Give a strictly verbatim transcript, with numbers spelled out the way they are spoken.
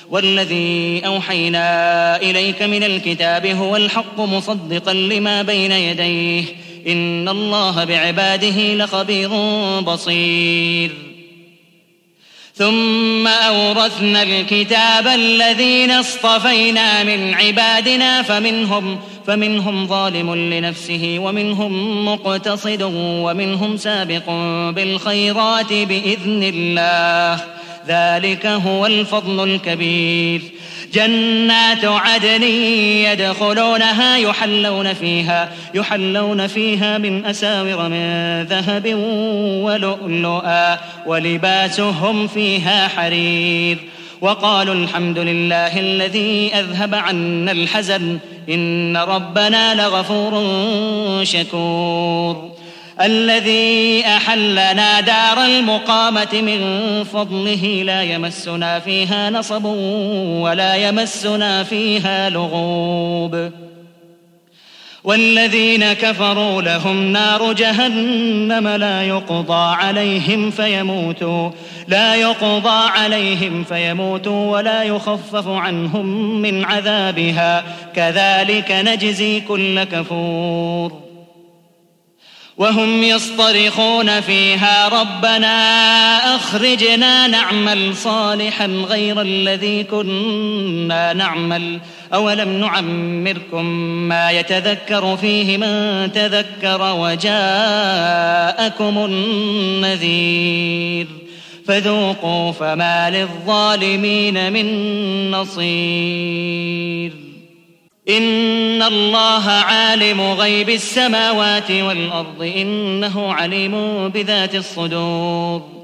والذي أوحينا إليك من الكتاب هو الحق مصدقا لما بين يديه إن الله بعباده لخبير بصير. ثم أورثنا الكتاب الذين اصطفينا من عبادنا فمنهم, فمنهم ظالم لنفسه ومنهم مقتصد ومنهم سابق بالخيرات بإذن الله ذلك هو الفضل الكبير. جنات عدن يدخلونها يحلون فيها, يحلون فيها من أساور من ذهب ولؤلؤا ولباسهم فيها حرير. وقالوا الحمد لله الذي أذهب عنا الحزن إن ربنا لغفور شكور. الذي أحلنا دار المقامة من فضله لا يمسنا فيها نصب ولا يمسنا فيها لغوب. والذين كفروا لهم نار جهنم لا يقضى عليهم فيموتوا لا يقضى عليهم فيموتوا ولا يخفف عنهم من عذابها كذلك نجزي كل كفور. وهم يصطرخون فيها ربنا أخرجنا نعمل صالحا غير الذي كنا نعمل أولم نعمركم ما يتذكر فيه من تذكر وجاءكم النذير فذوقوا فما للظالمين من نصير. إن الله عالم غيب السماوات والأرض إنه عليم بذات الصدور.